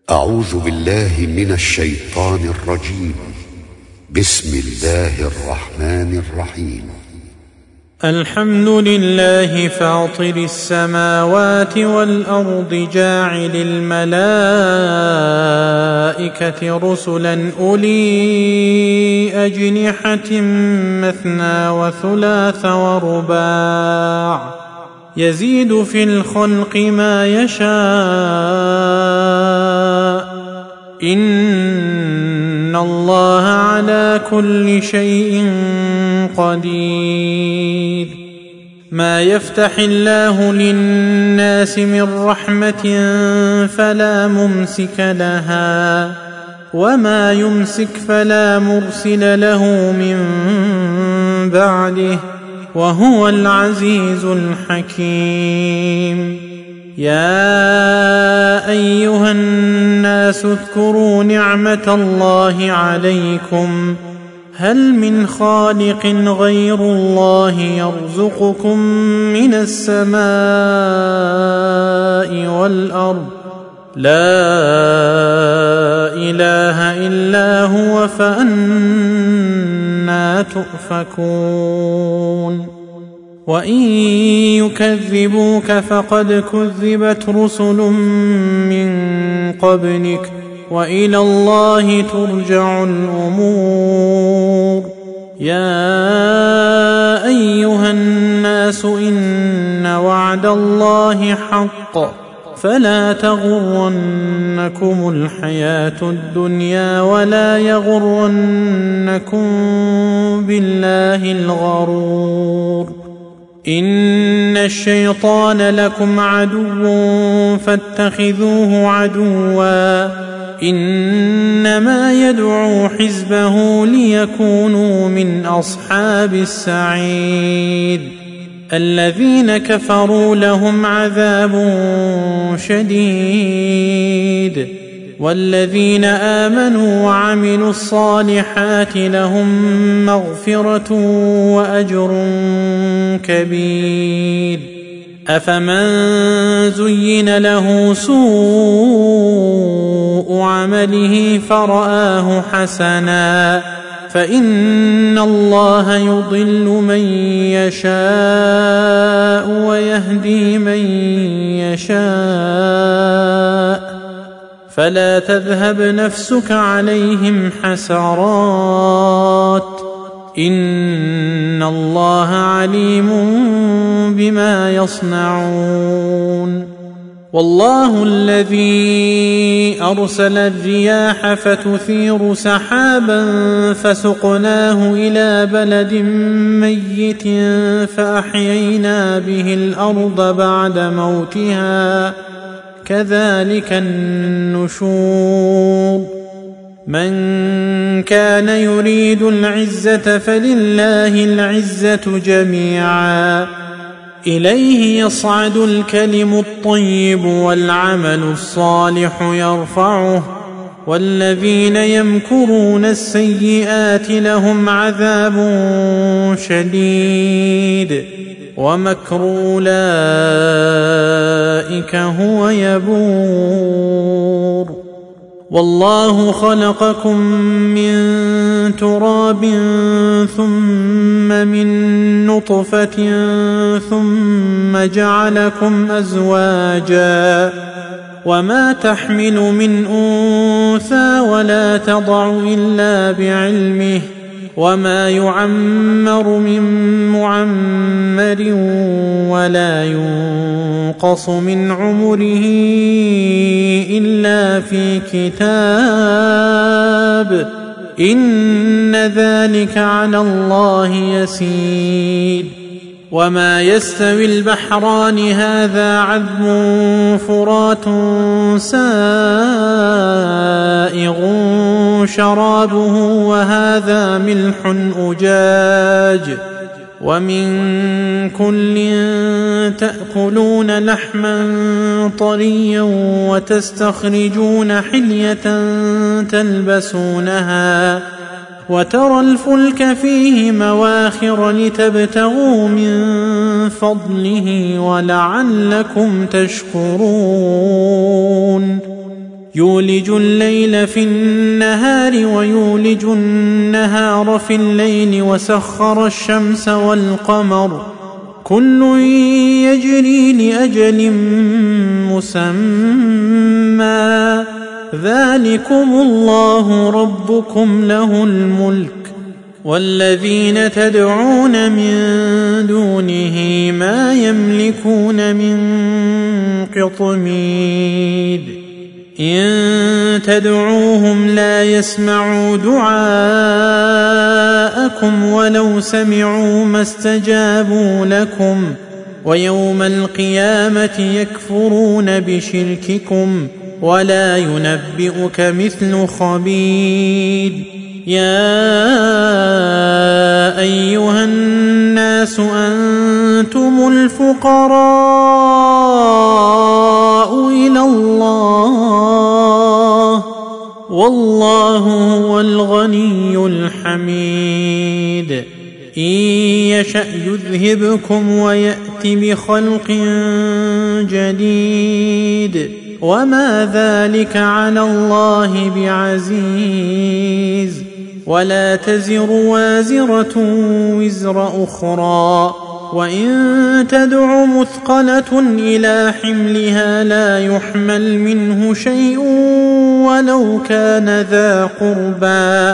أعوذ بالله من الشيطان الرجيم. بسم الله الرحمن الرحيم. الحمد لله فاطر السماوات والأرض جاعل الملائكة رسلا أولي أجنحة مثنى وثلاث ورباع يزيد في الخلق ما يشاء إن الله على كل شيء قدير. ما يفتح الله للناس من رحمة فلا ممسك لها وما يمسك فلا مرسل له من بعده وهو العزيز الحكيم. يا أيها الناس اذكروا نعمة الله عليكم هل من خالق غير الله يرزقكم من السماء والأرض لا إله إلا هو فأنى تؤفكون. وإن يكذبوك فقد كذبت رسل من قبلك وإلى الله ترجع الأمور. يا أيها الناس إن وعد الله حق فلا تغرنكم الحياة الدنيا ولا يغرنكم بالله الغرور. إن الشيطان لكم عدو فاتخذوه عدوا إنما يدعو حزبه ليكونوا من أصحاب السعير. الذين كفروا لهم عذاب شديد والذين آمنوا وعملوا الصالحات لهم مغفرة وأجر كبير. أفمن زين له سوء عمله فرآه حسنا فإن الله يضل من يشاء ويهدي من يشاء فلا تذهب نفسك عليهم حسرات إن الله عليم بما يصنعون. والله الذي أرسل الرياح فتثير سحابا فسقناه إلى بلد ميت فأحيينا به الأرض بعد موتها كذلك النشور. من كان يريد العزة فلله العزة جميعا إليه يصعد الكلم الطيب والعمل الصالح يرفعه والذين يمكرون السيئات لهم عذاب شديد ومكر أولئك هو يبور. والله خلقكم من تراب ثم من نطفة ثم جعلكم أزواجا وما تحمل من أنثى ولا تضع إلا بعلمه وما يعمر من معمر ولا ينقص من عمره إلا في كتاب إن ذلك على الله يسير. وما يستوي البحران هذا عذب فرات سائغ شرابه وهذا ملح أجاج ومن كل تأكلون لحما طريا وتستخرجون حلية تلبسونها وترى الفلك فيه مواخر لتبتغوا من فضله ولعلكم تشكرون يولج الليل في النهار ويولج النهار في الليل وسخر الشمس والقمر كل يجري لأجل مسمى ذلكم الله ربكم له الملك والذين تدعون من دونه ما يملكون من قطمير إن تدعوهم لا يسمعوا دعاءكم ولو سمعوا ما استجابوا لكم ويوم القيامة يكفرون بشرككم ولا ينبئك مثل خبير يا أيها الناس أنتم الفقراء إلى الله والله هو الغني الحميد إن يشأ يذهبكم ويأت بخلق جديد وما ذلك على الله بعزيز ولا تزر وازرة وزر أخرى وإن تدع مثقلة إلى حملها لا يحمل منه شيء ولو كان ذا قربى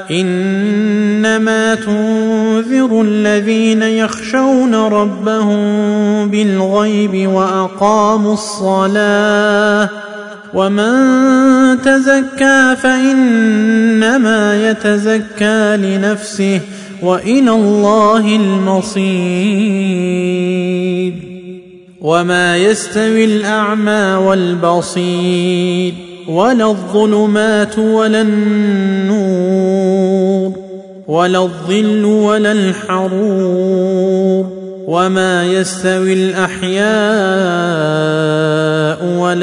إنما تنذر الذين يخشون ربهم بالغيب وأقاموا الصلاة ومن تزكى فإنما يتزكى لنفسه وإلى الله المصير وما يستوي الأعمى والبصير ولا الظلمات ولا النور ولا الظل ولا الحرور وما يستوي الأحياء ولا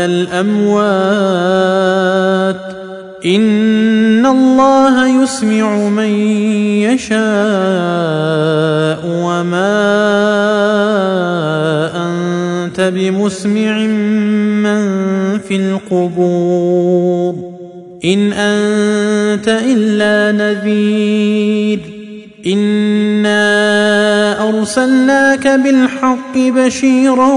الأموات إن الله يسمع من يشاء وما أنت بمسمع من في القبور إن أنت إلا نذير إنا أرسلناك بالحق بشيرا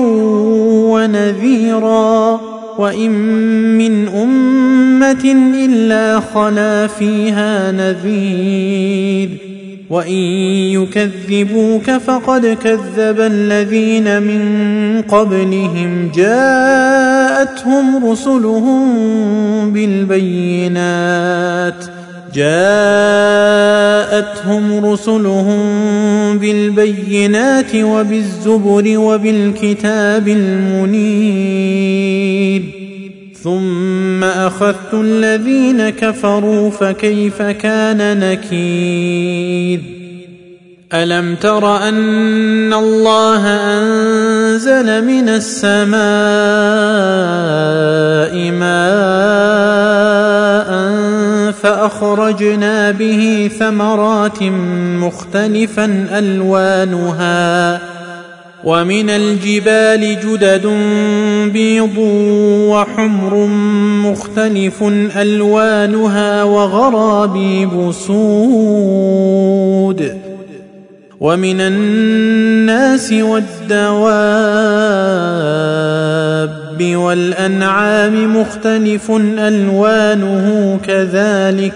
ونذيرا وإن من أمة إلا خلا فيها نذير وإن يكذبوك فقد كذب الذين من قبلهم جاءتهم رسلهم بالبينات وبالزبر وبالكتاب المنير ثم أخذت الذين كفروا فكيف كان نكير ألم تر أن الله أنزل من السماء ماء فأخرجنا به ثمرات مختلفا ألوانها ومن الجبال جدد بيض وحمر مختلف ألوانها وغرابيب سود ومن الناس والدواب والأنعام مختلف ألوانه كذلك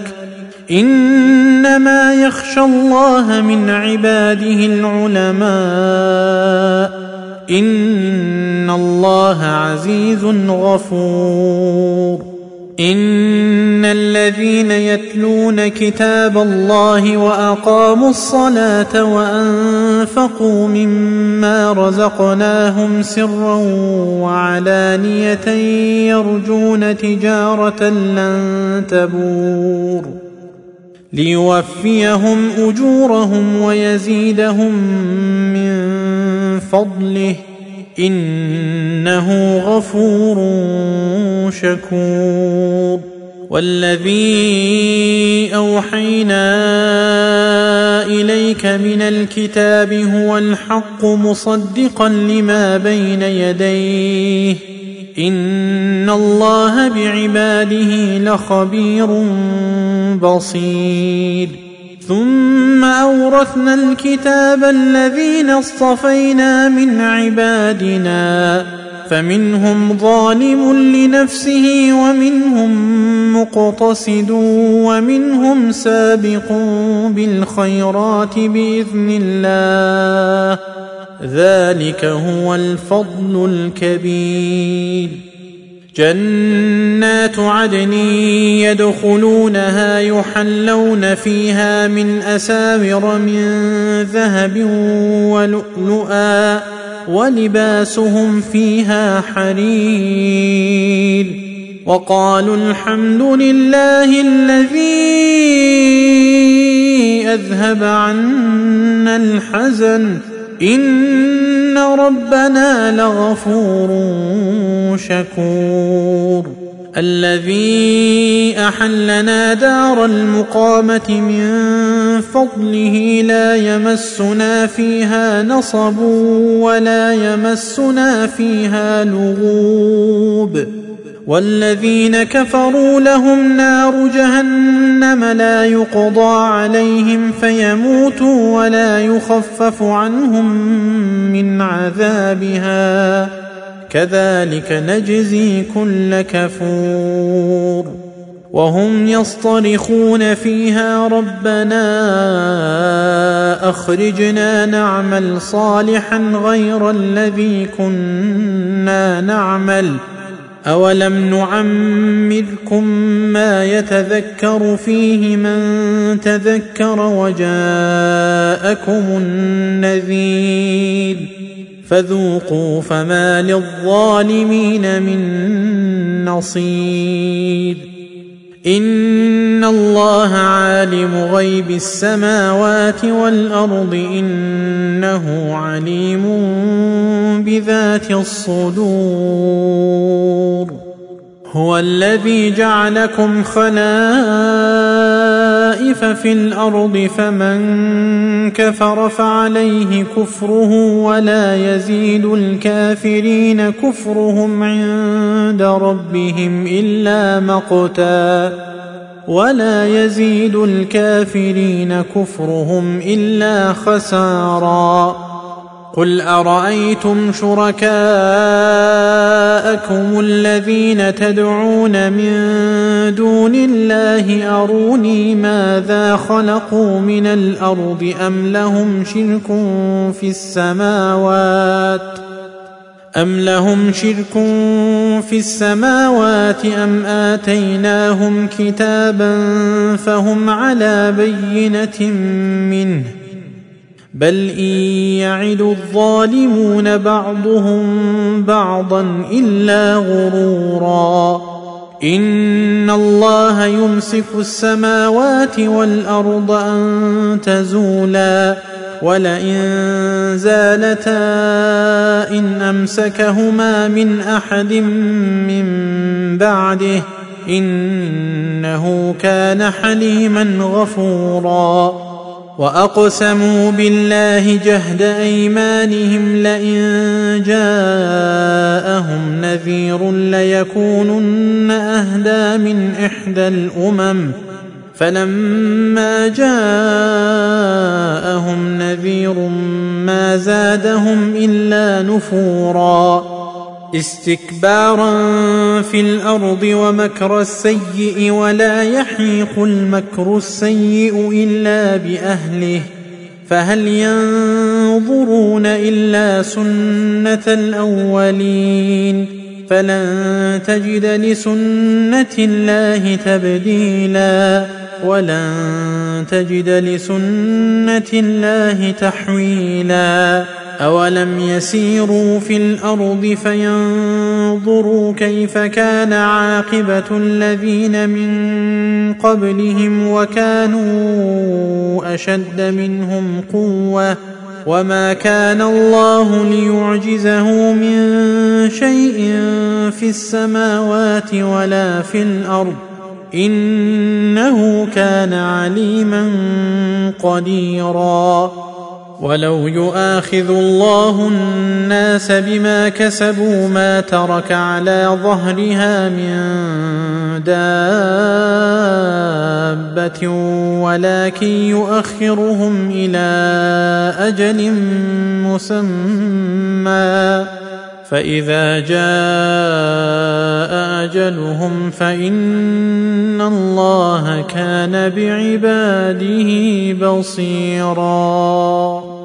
إنما يخشى الله من عباده العلماء إن الله عزيز غفور إن الذين يتلون كتاب الله وأقاموا الصلاة وأنفقوا مما رزقناهم سرا وعلانية يرجون تجارة لن تبور ليوفيهم أجورهم ويزيدهم من فضله إنه غفور شكور والذي أوحينا إليك من الكتاب هو الحق مصدقا لما بين يديه إن الله بعباده لخبير بصير. ثم أورثنا الكتاب الذين اصطفينا من عبادنا فمنهم ظالم لنفسه ومنهم مقتصد ومنهم سابق بالخيرات بإذن الله، ذلك هو الفضل الكبير. جنات عدن يدخلونها يحلون فيها من أساور من ذهب ولؤلؤا ولباسهم فيها حرير. وقالوا الحمد لله الذي أذهب عنا الحزن إن ربنا لغفور شكور. الذي أحلنا دار المقامة من فضله لا يمسنا فيها نصب ولا يمسنا فيها لغوب. والذين كفروا لهم نار جهنم لا يقضى عليهم فيموتوا ولا يخفف عنهم من عذابها كذلك نجزي كل كفور. وهم يصطرخون فيها ربنا أخرجنا نعمل صالحا غير الذي كنا نعمل أولم نعمركم ما يتذكر فيه من تذكر وجاءكم النذير فذوقوا فما للظالمين من نصير. إن الله عالم غيب السماوات والأرض إنه عليم بذات الصدور. هو الذي جعلكم خلائف في الأرض فمن كفر فعليه كفره ولا يزيد الكافرين كفرهم عند ربهم إلا مقتا ولا يزيد الكافرين كفرهم إلا خسارا. قل أرأيتم شركاءكم الذين تدعون من دون الله أروني ماذا خلقوا من الأرض أم لهم شرك في السماوات أم آتيناهم كتابا فهم على بينة منه بل إن يعد الظالمون بعضهم بعضا إلا غرورا. إن الله يمسك السماوات والأرض أن تزولا ولئن زالتا إن أمسكهما من أحد من بعده إنه كان حليما غفورا. وأقسموا بالله جهد أيمانهم لئن جاءهم نذير ليكونن أهدى من إحدى الأمم فلما جاءهم نذير ما زادهم إلا نفورا. استكبارا في الأرض ومكر السيء ولا يحيق المكر السيء إلا بأهله فهل ينظرون إلا سنة الأولين فلن تجد لسنة الله تبديلا ولن تجد لسنة الله تحويلا. أولم يسيروا في الأرض فينظروا كيف كان عاقبة الذين من قبلهم وكانوا أشد منهم قوة وما كان الله ليعجزه من شيء في السماوات ولا في الأرض إنه كان عليما قديرا. ولو يؤاخذ الله الناس بما كسبوا ما ترك على ظهرها من دابة ولكن يؤخرهم إلى أجل مسمى فإذا جاء أجلهم فإن الله كان بعباده بصيرا.